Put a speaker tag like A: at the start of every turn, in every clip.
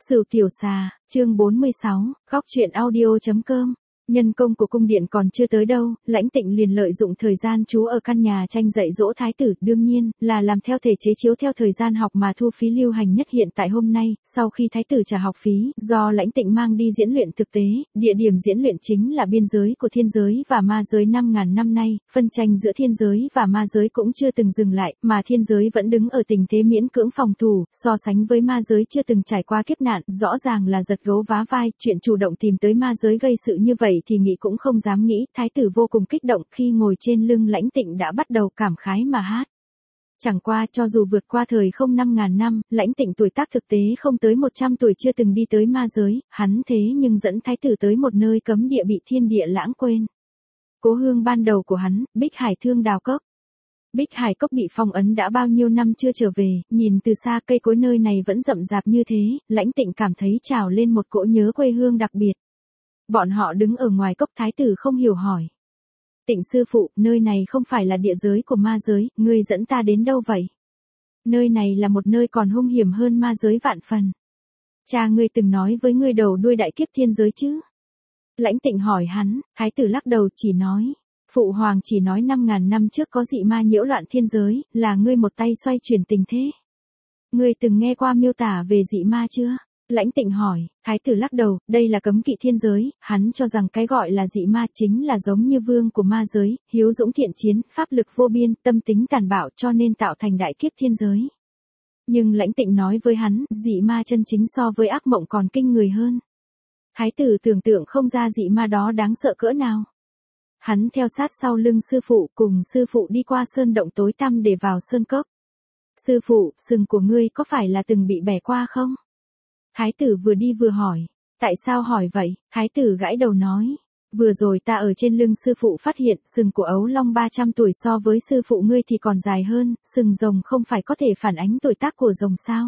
A: Sửu tiểu xà, chương 46, góc truyện audio.com. Nhân công của cung điện còn chưa tới đâu, Lãnh Tịnh liền lợi dụng thời gian trú ở căn nhà tranh dạy dỗ thái tử, đương nhiên là làm theo thể chế chiếu theo thời gian học mà thu phí lưu hành nhất hiện tại hôm nay. Sau khi thái tử trả học phí, do Lãnh Tịnh mang đi diễn luyện thực tế, địa điểm diễn luyện chính là biên giới của thiên giới và ma giới. 5.000 năm nay, phân tranh giữa thiên giới và ma giới cũng chưa từng dừng lại, mà thiên giới vẫn đứng ở tình thế miễn cưỡng phòng thủ, so sánh với ma giới chưa từng trải qua kiếp nạn, rõ ràng là giật gấu vá vai. Chuyện chủ động tìm tới ma giới gây sự như vậy thì nghĩ cũng không dám nghĩ. Thái tử vô cùng kích động, khi ngồi trên lưng Lãnh Tịnh đã bắt đầu cảm khái mà hát. Chẳng qua cho dù vượt qua thời không 5.000 năm, Lãnh Tịnh tuổi tác thực tế không tới 100 tuổi, chưa từng đi tới ma giới, hắn thế nhưng dẫn thái tử tới một nơi cấm địa bị thiên địa lãng quên. Cố hương ban đầu của hắn, Bích Hải Thương Đào Cốc. Bích Hải Cốc bị phong ấn đã bao nhiêu năm chưa trở về, nhìn từ xa cây cối nơi này vẫn rậm rạp như thế, Lãnh Tịnh cảm thấy trào lên một cỗ nhớ quê hương đặc biệt. Bọn họ đứng ở ngoài cốc, thái tử không hiểu hỏi. Tịnh sư phụ, nơi này không phải là địa giới của ma giới, ngươi dẫn ta đến đâu vậy? Nơi này là một nơi còn hung hiểm hơn ma giới vạn phần. Cha ngươi từng nói với ngươi đầu đuôi đại kiếp thiên giới chứ? Lãnh Tịnh hỏi hắn, thái tử lắc đầu chỉ nói. Phụ hoàng chỉ nói 5.000 năm trước có dị ma nhiễu loạn thiên giới, là ngươi một tay xoay chuyển tình thế. Ngươi từng nghe qua miêu tả về dị ma chưa? Lãnh Tịnh hỏi, thái tử lắc đầu, đây là cấm kỵ thiên giới, hắn cho rằng cái gọi là dị ma chính là giống như vương của ma giới, hiếu dũng thiện chiến, pháp lực vô biên, tâm tính tàn bạo cho nên tạo thành đại kiếp thiên giới. Nhưng Lãnh Tịnh nói với hắn, dị ma chân chính so với ác mộng còn kinh người hơn. Thái tử tưởng tượng không ra dị ma đó đáng sợ cỡ nào. Hắn theo sát sau lưng sư phụ, cùng sư phụ đi qua sơn động tối tăm để vào sơn cốc. Sư phụ, sừng của ngươi có phải là từng bị bẻ qua không? Thái tử vừa đi vừa hỏi. Tại sao hỏi vậy? Thái tử gãi đầu nói. Vừa rồi ta ở trên lưng sư phụ phát hiện sừng của ấu long 300 tuổi so với sư phụ ngươi thì còn dài hơn, sừng rồng không phải có thể phản ánh tuổi tác của rồng sao?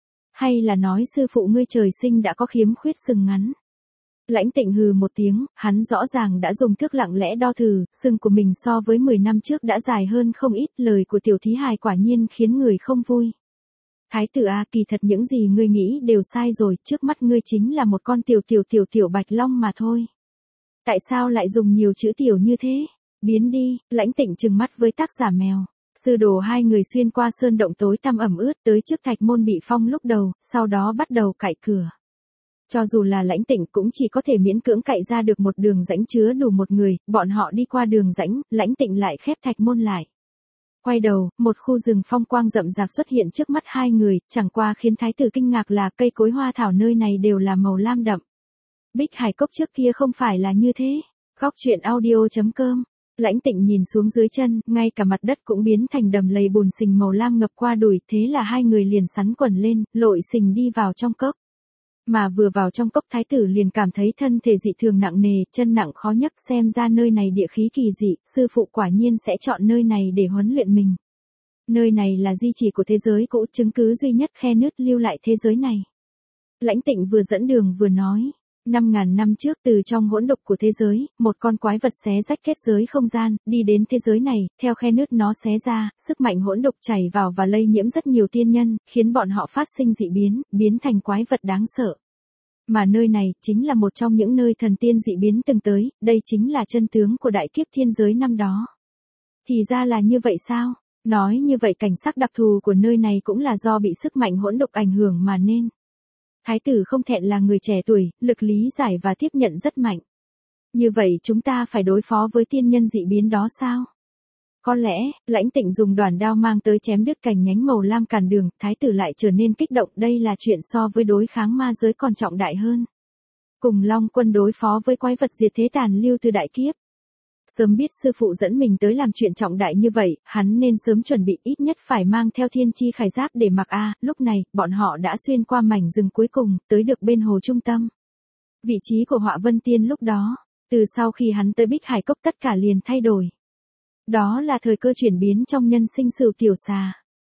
A: Hay là nói sư phụ ngươi trời sinh đã có khiếm khuyết sừng ngắn? Lãnh Tịnh hừ một tiếng, hắn rõ ràng đã dùng thước lặng lẽ đo thử, sừng của mình so với 10 năm trước đã dài hơn không ít, lời của tiểu thí hài quả nhiên khiến người không vui. Thái tử à, kỳ thật những gì ngươi nghĩ đều sai rồi, trước mắt ngươi chính là một con tiểu bạch long mà thôi. Tại sao lại dùng nhiều chữ tiểu như thế? Biến đi, Lãnh Tịnh trừng mắt với tác giả mèo. Sư đồ hai người xuyên qua sơn động tối tăm ẩm ướt tới trước thạch môn bị phong lúc đầu, sau đó bắt đầu cạy cửa. Cho dù là Lãnh Tịnh cũng chỉ có thể miễn cưỡng cạy ra được một đường rãnh chứa đủ một người, bọn họ đi qua đường rãnh, Lãnh Tịnh lại khép thạch môn lại. Quay đầu, một khu rừng phong quang rậm rạp xuất hiện trước mắt hai người, chẳng qua khiến thái tử kinh ngạc là cây cối hoa thảo nơi này đều là màu lam đậm. Bích Hải Cốc trước kia không phải là như thế. Góc truyện audio.com. Lãnh Tịnh nhìn xuống dưới chân, ngay cả mặt đất cũng biến thành đầm lầy bùn sình màu lam ngập qua đùi, thế là hai người liền sắn quần lên, lội sình đi vào trong cốc. Mà vừa vào trong cốc thái tử liền cảm thấy thân thể dị thường nặng nề, chân nặng khó nhấc, xem ra nơi này địa khí kỳ dị, sư phụ quả nhiên sẽ chọn nơi này để huấn luyện mình. Nơi này là di chỉ của thế giới cũ, chứng cứ duy nhất khe nứt lưu lại thế giới này. Lãnh Tịnh vừa dẫn đường vừa nói, 5.000 năm trước từ trong hỗn độn của thế giới, một con quái vật xé rách kết giới không gian, đi đến thế giới này, theo khe nứt nó xé ra, sức mạnh hỗn độn chảy vào và lây nhiễm rất nhiều tiên nhân, khiến bọn họ phát sinh dị biến, biến thành quái vật đáng sợ. Mà nơi này chính là một trong những nơi thần tiên dị biến từng tới, đây chính là chân tướng của đại kiếp thiên giới năm đó. Thì ra là như vậy sao? Nói như vậy cảnh sắc đặc thù của nơi này cũng là do bị sức mạnh hỗn độn ảnh hưởng mà nên. Thái tử không thẹn là người trẻ tuổi, lực lý giải và tiếp nhận rất mạnh. Như vậy chúng ta phải đối phó với tiên nhân dị biến đó sao? Có lẽ, Lãnh Tịnh dùng đoản đao mang tới chém đứt cành nhánh màu lam cản đường, thái tử lại trở nên kích động, đây là chuyện so với đối kháng ma giới còn trọng đại hơn. Cùng Long Quân đối phó với quái vật diệt thế tàn lưu từ đại kiếp. Sớm biết sư phụ dẫn mình tới làm chuyện trọng đại như vậy, hắn nên sớm chuẩn bị, ít nhất phải mang theo thiên chi khải giáp để mặc a. Lúc này, bọn họ đã xuyên qua mảnh rừng cuối cùng, tới được bên hồ trung tâm. Vị trí của Họa Vân Tiên lúc đó, từ sau khi hắn tới Bích Hải Cốc tất cả liền thay đổi. Đó là thời cơ chuyển biến trong nhân sinh Sửu tiểu xà.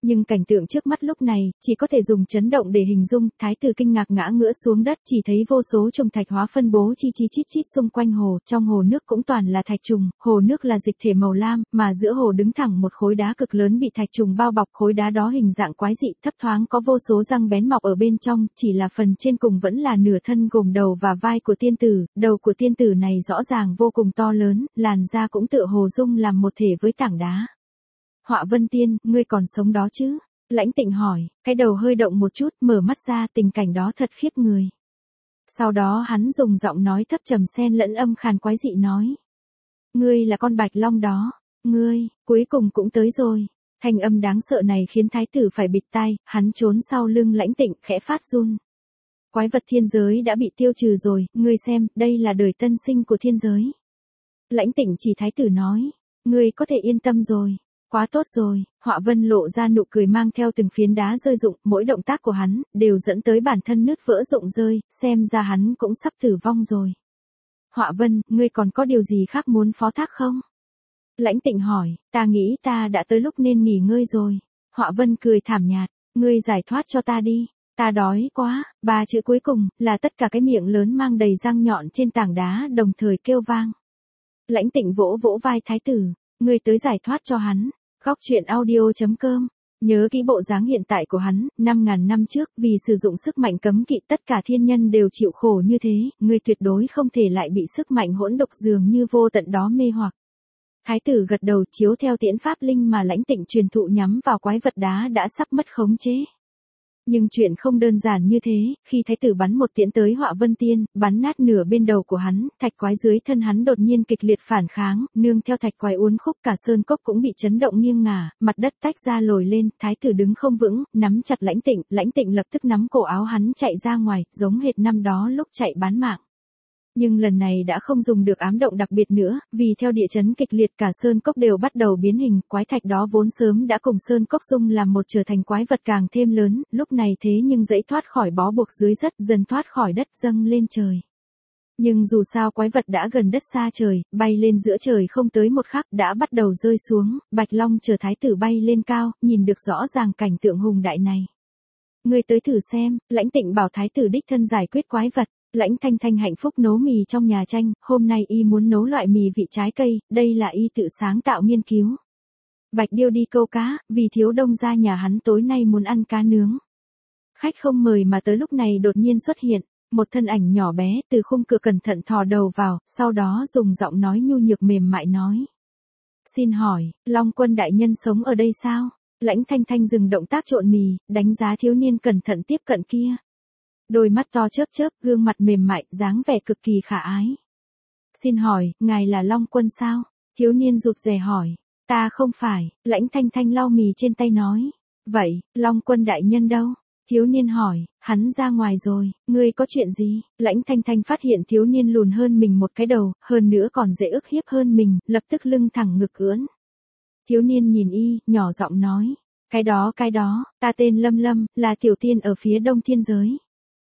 A: Nhưng cảnh tượng trước mắt lúc này, chỉ có thể dùng chấn động để hình dung, thái tử kinh ngạc ngã ngửa xuống đất, chỉ thấy vô số trùng thạch hóa phân bố chi chi chít chít xung quanh hồ, trong hồ nước cũng toàn là thạch trùng, hồ nước là dịch thể màu lam, mà giữa hồ đứng thẳng một khối đá cực lớn bị thạch trùng bao bọc, khối đá đó hình dạng quái dị, thấp thoáng có vô số răng bén mọc ở bên trong, chỉ là phần trên cùng vẫn là nửa thân gồm đầu và vai của tiên tử, đầu của tiên tử này rõ ràng vô cùng to lớn, làn da cũng tựa hồ dung làm một thể với tảng đá. Họa Vân Tiên, ngươi còn sống đó chứ? Lãnh Tịnh hỏi, cái đầu hơi động một chút, mở mắt ra, tình cảnh đó thật khiếp người. Sau đó hắn dùng giọng nói thấp trầm xen lẫn âm khàn quái dị nói. Ngươi là con bạch long đó, ngươi, cuối cùng cũng tới rồi. Thanh âm đáng sợ này khiến thái tử phải bịt tai, hắn trốn sau lưng Lãnh Tịnh, khẽ phát run. Quái vật thiên giới đã bị tiêu trừ rồi, ngươi xem, đây là đời tân sinh của thiên giới. Lãnh Tịnh chỉ thái tử nói, ngươi có thể yên tâm rồi. Quá tốt rồi, Họa Vân lộ ra nụ cười mang theo từng phiến đá rơi rụng, mỗi động tác của hắn, đều dẫn tới bản thân nứt vỡ rụng rơi, xem ra hắn cũng sắp tử vong rồi. Họa Vân, ngươi còn có điều gì khác muốn phó thác không? Lãnh Tịnh hỏi, ta nghĩ ta đã tới lúc nên nghỉ ngơi rồi. Họa Vân cười thảm nhạt, ngươi giải thoát cho ta đi, ta đói quá, ba chữ cuối cùng, là tất cả cái miệng lớn mang đầy răng nhọn trên tảng đá đồng thời kêu vang. Lãnh Tịnh vỗ vỗ vai thái tử, ngươi tới giải thoát cho hắn. Góc truyện audio.com. Nhớ kỹ bộ dáng hiện tại của hắn, 5.000 năm trước, vì sử dụng sức mạnh cấm kỵ tất cả thiên nhân đều chịu khổ như thế, ngươi tuyệt đối không thể lại bị sức mạnh hỗn độc dường như vô tận đó mê hoặc. Thái tử gật đầu chiếu theo tiễn pháp linh mà Lãnh Tịnh truyền thụ nhắm vào quái vật đá đã sắp mất khống chế. Nhưng chuyện không đơn giản như thế, khi thái tử bắn một tiễn tới Họa Vân Tiên, bắn nát nửa bên đầu của hắn, thạch quái dưới thân hắn đột nhiên kịch liệt phản kháng, nương theo thạch quái uốn khúc cả sơn cốc cũng bị chấn động nghiêng ngả, mặt đất tách ra lồi lên, thái tử đứng không vững, nắm chặt Lãnh Tịnh lập tức nắm cổ áo hắn chạy ra ngoài, giống hệt năm đó lúc chạy bán mạng. Nhưng lần này đã không dùng được ám động đặc biệt nữa, vì theo địa chấn kịch liệt cả sơn cốc đều bắt đầu biến hình, quái thạch đó vốn sớm đã cùng sơn cốc dung làm một trở thành quái vật càng thêm lớn, lúc này thế nhưng dãy thoát khỏi bó buộc dưới đất, dần thoát khỏi đất dâng lên trời. Nhưng dù sao quái vật đã gần đất xa trời, bay lên giữa trời không tới một khắc đã bắt đầu rơi xuống, Bạch Long chờ thái tử bay lên cao, nhìn được rõ ràng cảnh tượng hùng đại này. Ngươi tới thử xem, Lãnh Tịnh bảo thái tử đích thân giải quyết quái vật. Lãnh Thanh Thanh hạnh phúc nấu mì trong nhà tranh, hôm nay y muốn nấu loại mì vị trái cây, đây là y tự sáng tạo nghiên cứu. Bạch Điêu đi câu cá, vì thiếu đông ra nhà hắn tối nay muốn ăn cá nướng. Khách không mời mà tới lúc này đột nhiên xuất hiện, một thân ảnh nhỏ bé từ khung cửa cẩn thận thò đầu vào, sau đó dùng giọng nói nhu nhược mềm mại nói. Xin hỏi, Long Quân đại nhân sống ở đây sao? Lãnh Thanh Thanh dừng động tác trộn mì, đánh giá thiếu niên cẩn thận tiếp cận kia. Đôi mắt to chớp chớp, gương mặt mềm mại, dáng vẻ cực kỳ khả ái. Xin hỏi, ngài là Long Quân sao? Thiếu niên rụt rè hỏi. Ta không phải, Lãnh Thanh Thanh lau mì trên tay nói. Vậy, Long Quân đại nhân đâu? Thiếu niên hỏi, hắn ra ngoài rồi, ngươi có chuyện gì? Lãnh Thanh Thanh phát hiện thiếu niên lùn hơn mình một cái đầu, hơn nữa còn dễ ức hiếp hơn mình, lập tức lưng thẳng ngực ưỡn. Thiếu niên nhìn y, nhỏ giọng nói. Cái đó, ta tên Lâm Lâm, là tiểu tiên ở phía đông thiên giới.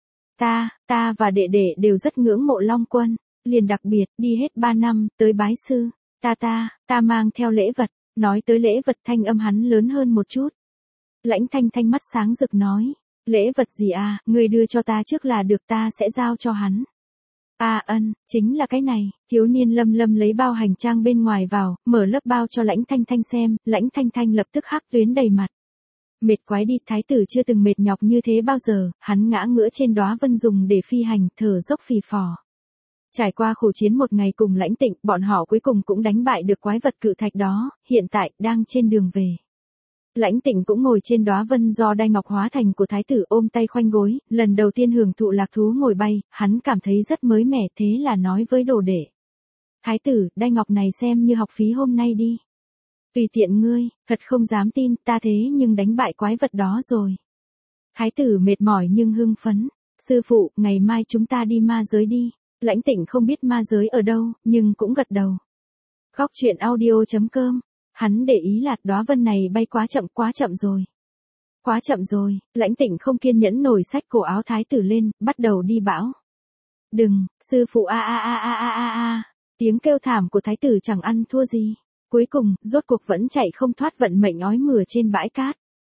A: Ta và đệ đệ đều rất ngưỡng mộ Long Quân, liền đặc biệt, đi hết 3 năm, tới bái sư, ta mang theo lễ vật, nói tới lễ vật thanh âm hắn lớn hơn một chút. Lãnh Thanh Thanh mắt sáng rực nói, lễ vật gì à, người đưa cho ta trước là được ta sẽ giao cho hắn. Chính là cái này, thiếu niên Lâm Lâm lấy bao hành trang bên ngoài vào, mở lớp bao cho Lãnh Thanh Thanh xem, Lãnh Thanh Thanh lập tức hắc tuyến đầy mặt. Mệt quái đi, thái tử chưa từng mệt nhọc như thế bao giờ, hắn ngã ngửa trên đóa vân dùng để phi hành, thở dốc phì phò. Trải qua khổ chiến một ngày cùng Lãnh Tịnh, bọn họ cuối cùng cũng đánh bại được quái vật cự thạch đó, hiện tại, đang trên đường về. Lãnh Tịnh cũng ngồi trên đóa vân do đai ngọc hóa thành của thái tử ôm tay khoanh gối, lần đầu tiên hưởng thụ lạc thú ngồi bay, hắn cảm thấy rất mới mẻ thế là nói với đồ đệ. Thái tử, đai ngọc này xem như học phí hôm nay đi. Tùy tiện ngươi, thật không dám tin, ta thế nhưng đánh bại quái vật đó rồi. Thái tử mệt mỏi nhưng hưng phấn. Sư phụ, ngày mai chúng ta đi ma giới đi. Lãnh Tịnh không biết ma giới ở đâu, nhưng cũng gật đầu. Góc truyện audio.com. Hắn để ý là đóa vân này bay quá chậm rồi. Quá chậm rồi, Lãnh Tịnh không kiên nhẫn nổi xách cổ áo thái tử lên, bắt đầu đi bão. Đừng, sư phụ a. Tiếng kêu thảm của thái tử chẳng ăn thua gì. Cuối cùng, rốt cuộc vẫn chạy không thoát vận mệnh ói mửa trên bãi cát.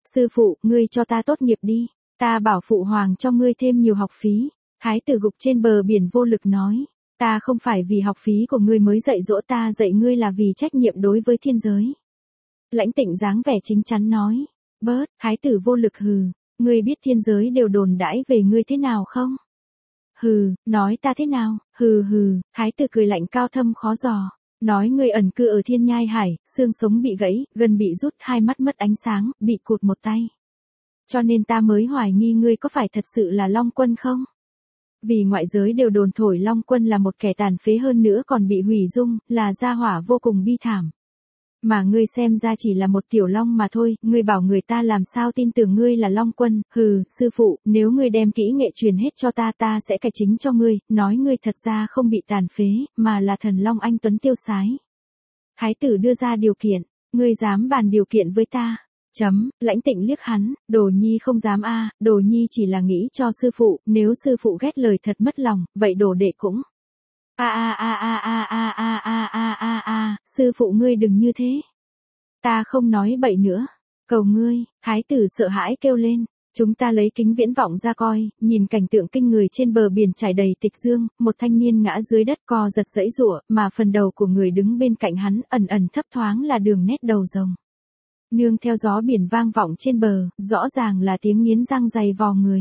A: Sư phụ, ngươi cho ta tốt nghiệp đi, ta bảo phụ hoàng cho ngươi thêm nhiều học phí. Thái tử gục trên bờ biển vô lực nói, ta không phải vì học phí của ngươi mới dạy dỗ, ta dạy ngươi là vì trách nhiệm đối với thiên giới. Lãnh Tịnh dáng vẻ chính chắn nói, bớt, thái tử vô lực hừ, ngươi biết thiên giới đều đồn đãi về ngươi thế nào không? Hừ, nói ta thế nào, hừ hừ, thái tử cười lạnh cao thâm khó dò, nói ngươi ẩn cư ở thiên nhai hải, xương sống bị gãy, gân bị rút, hai mắt mất ánh sáng, bị cụt một tay. Cho nên ta mới hoài nghi ngươi có phải thật sự là Long Quân không? Vì ngoại giới đều đồn thổi Long Quân là một kẻ tàn phế, hơn nữa còn bị hủy dung, là gia hỏa vô cùng bi thảm. Mà ngươi xem ra chỉ là một tiểu long mà thôi, ngươi bảo người ta làm sao tin tưởng ngươi là Long Quân, hừ, sư phụ, nếu ngươi đem kỹ nghệ truyền hết cho ta, ta sẽ cải chính cho ngươi, nói ngươi thật ra không bị tàn phế, mà là thần long anh tuấn tiêu sái. Thái tử đưa ra điều kiện, ngươi dám bàn điều kiện với ta? Lãnh Tịnh liếc hắn, Đồ Nhi không dám a, Đồ Nhi chỉ là nghĩ cho sư phụ, nếu sư phụ ghét lời thật mất lòng, vậy đồ đệ cũng. Sư phụ ngươi đừng như thế. Ta không nói bậy nữa. Cầu ngươi, thái tử sợ hãi kêu lên. Chúng ta lấy kính viễn vọng ra coi, nhìn cảnh tượng kinh người trên bờ biển trải đầy tịch dương, một thanh niên ngã dưới đất co giật giãy giụa, mà phần đầu của người đứng bên cạnh hắn ẩn ẩn thấp thoáng là đường nét đầu rồng. Nương theo gió biển vang vọng trên bờ, rõ ràng là tiếng nghiến răng dày vò người.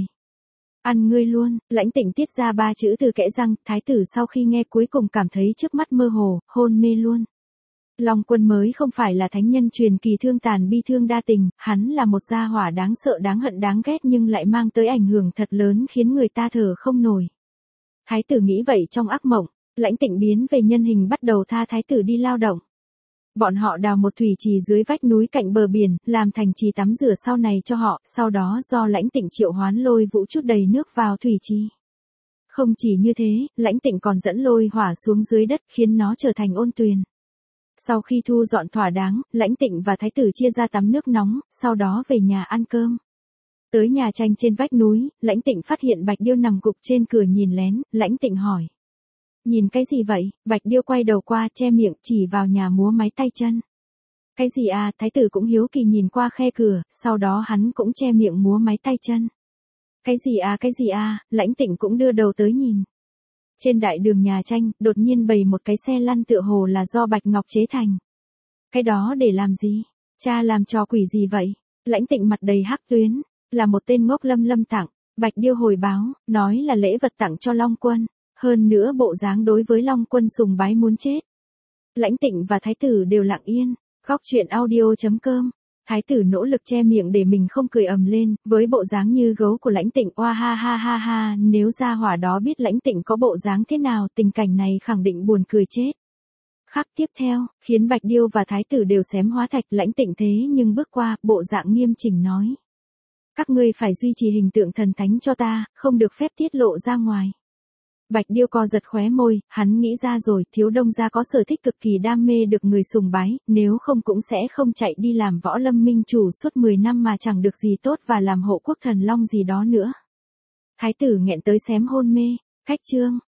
A: Ăn ngươi luôn, Lãnh Tịnh tiết ra 3 chữ từ kẽ răng, thái tử sau khi nghe cuối cùng cảm thấy trước mắt mơ hồ, hôn mê luôn. Long Quân mới không phải là thánh nhân truyền kỳ thương tàn bi thương đa tình, hắn là một gia hỏa đáng sợ đáng hận đáng ghét nhưng lại mang tới ảnh hưởng thật lớn khiến người ta thở không nổi. Thái tử nghĩ vậy trong ác mộng, Lãnh Tịnh biến về nhân hình bắt đầu tha thái tử đi lao động. Bọn họ đào một thủy trì dưới vách núi cạnh bờ biển, làm thành trì tắm rửa sau này cho họ, sau đó do Lãnh Tịnh triệu hoán Lôi Vũ chút đầy nước vào thủy trì. Không chỉ như thế, Lãnh Tịnh còn dẫn lôi hỏa xuống dưới đất khiến nó trở thành ôn tuyền. Sau khi thu dọn thỏa đáng, Lãnh Tịnh và thái tử chia ra tắm nước nóng, sau đó về nhà ăn cơm. Tới nhà tranh trên vách núi, Lãnh Tịnh phát hiện Bạch Điêu nằm gục trên cửa nhìn lén, Lãnh Tịnh hỏi. Nhìn cái gì vậy? Bạch Điêu quay đầu qua che miệng chỉ vào nhà múa máy tay chân. Cái gì à? Thái tử cũng hiếu kỳ nhìn qua khe cửa, sau đó hắn cũng che miệng múa máy tay chân. Cái gì à? Lãnh Tịnh cũng đưa đầu tới nhìn. Trên đại đường nhà tranh, đột nhiên bày một cái xe lăn tựa hồ là do bạch ngọc chế thành. Cái đó để làm gì? Cha làm trò quỷ gì vậy? Lãnh Tịnh mặt đầy hắc tuyến, là một tên ngốc lâm tặng. Bạch Điêu hồi báo, nói là lễ vật tặng cho Long Quân. Hơn nữa bộ dáng đối với Long Quân sùng bái muốn chết. Lãnh Tịnh và thái tử đều lặng yên. Góc truyện audio.com. Thái tử nỗ lực che miệng để mình không cười ầm lên, với bộ dáng như gấu của Lãnh Tịnh, oa ha, nếu gia hỏa đó biết Lãnh Tịnh có bộ dáng thế nào, tình cảnh này khẳng định buồn cười chết. Khắc tiếp theo, khiến Bạch Điêu và thái tử đều xém hóa thạch. Lãnh Tịnh thế nhưng bước qua, bộ dạng nghiêm chỉnh nói. Các ngươi phải duy trì hình tượng thần thánh cho ta, không được phép tiết lộ ra ngoài. Bạch Điêu co giật khóe môi, hắn nghĩ ra rồi, Thiếu Đông gia có sở thích cực kỳ đam mê được người sùng bái, nếu không cũng sẽ không chạy đi làm võ lâm minh chủ suốt 10 năm mà chẳng được gì tốt và làm hộ quốc thần long gì đó nữa. Thái tử nghẹn tới xém hôn mê, khách chương.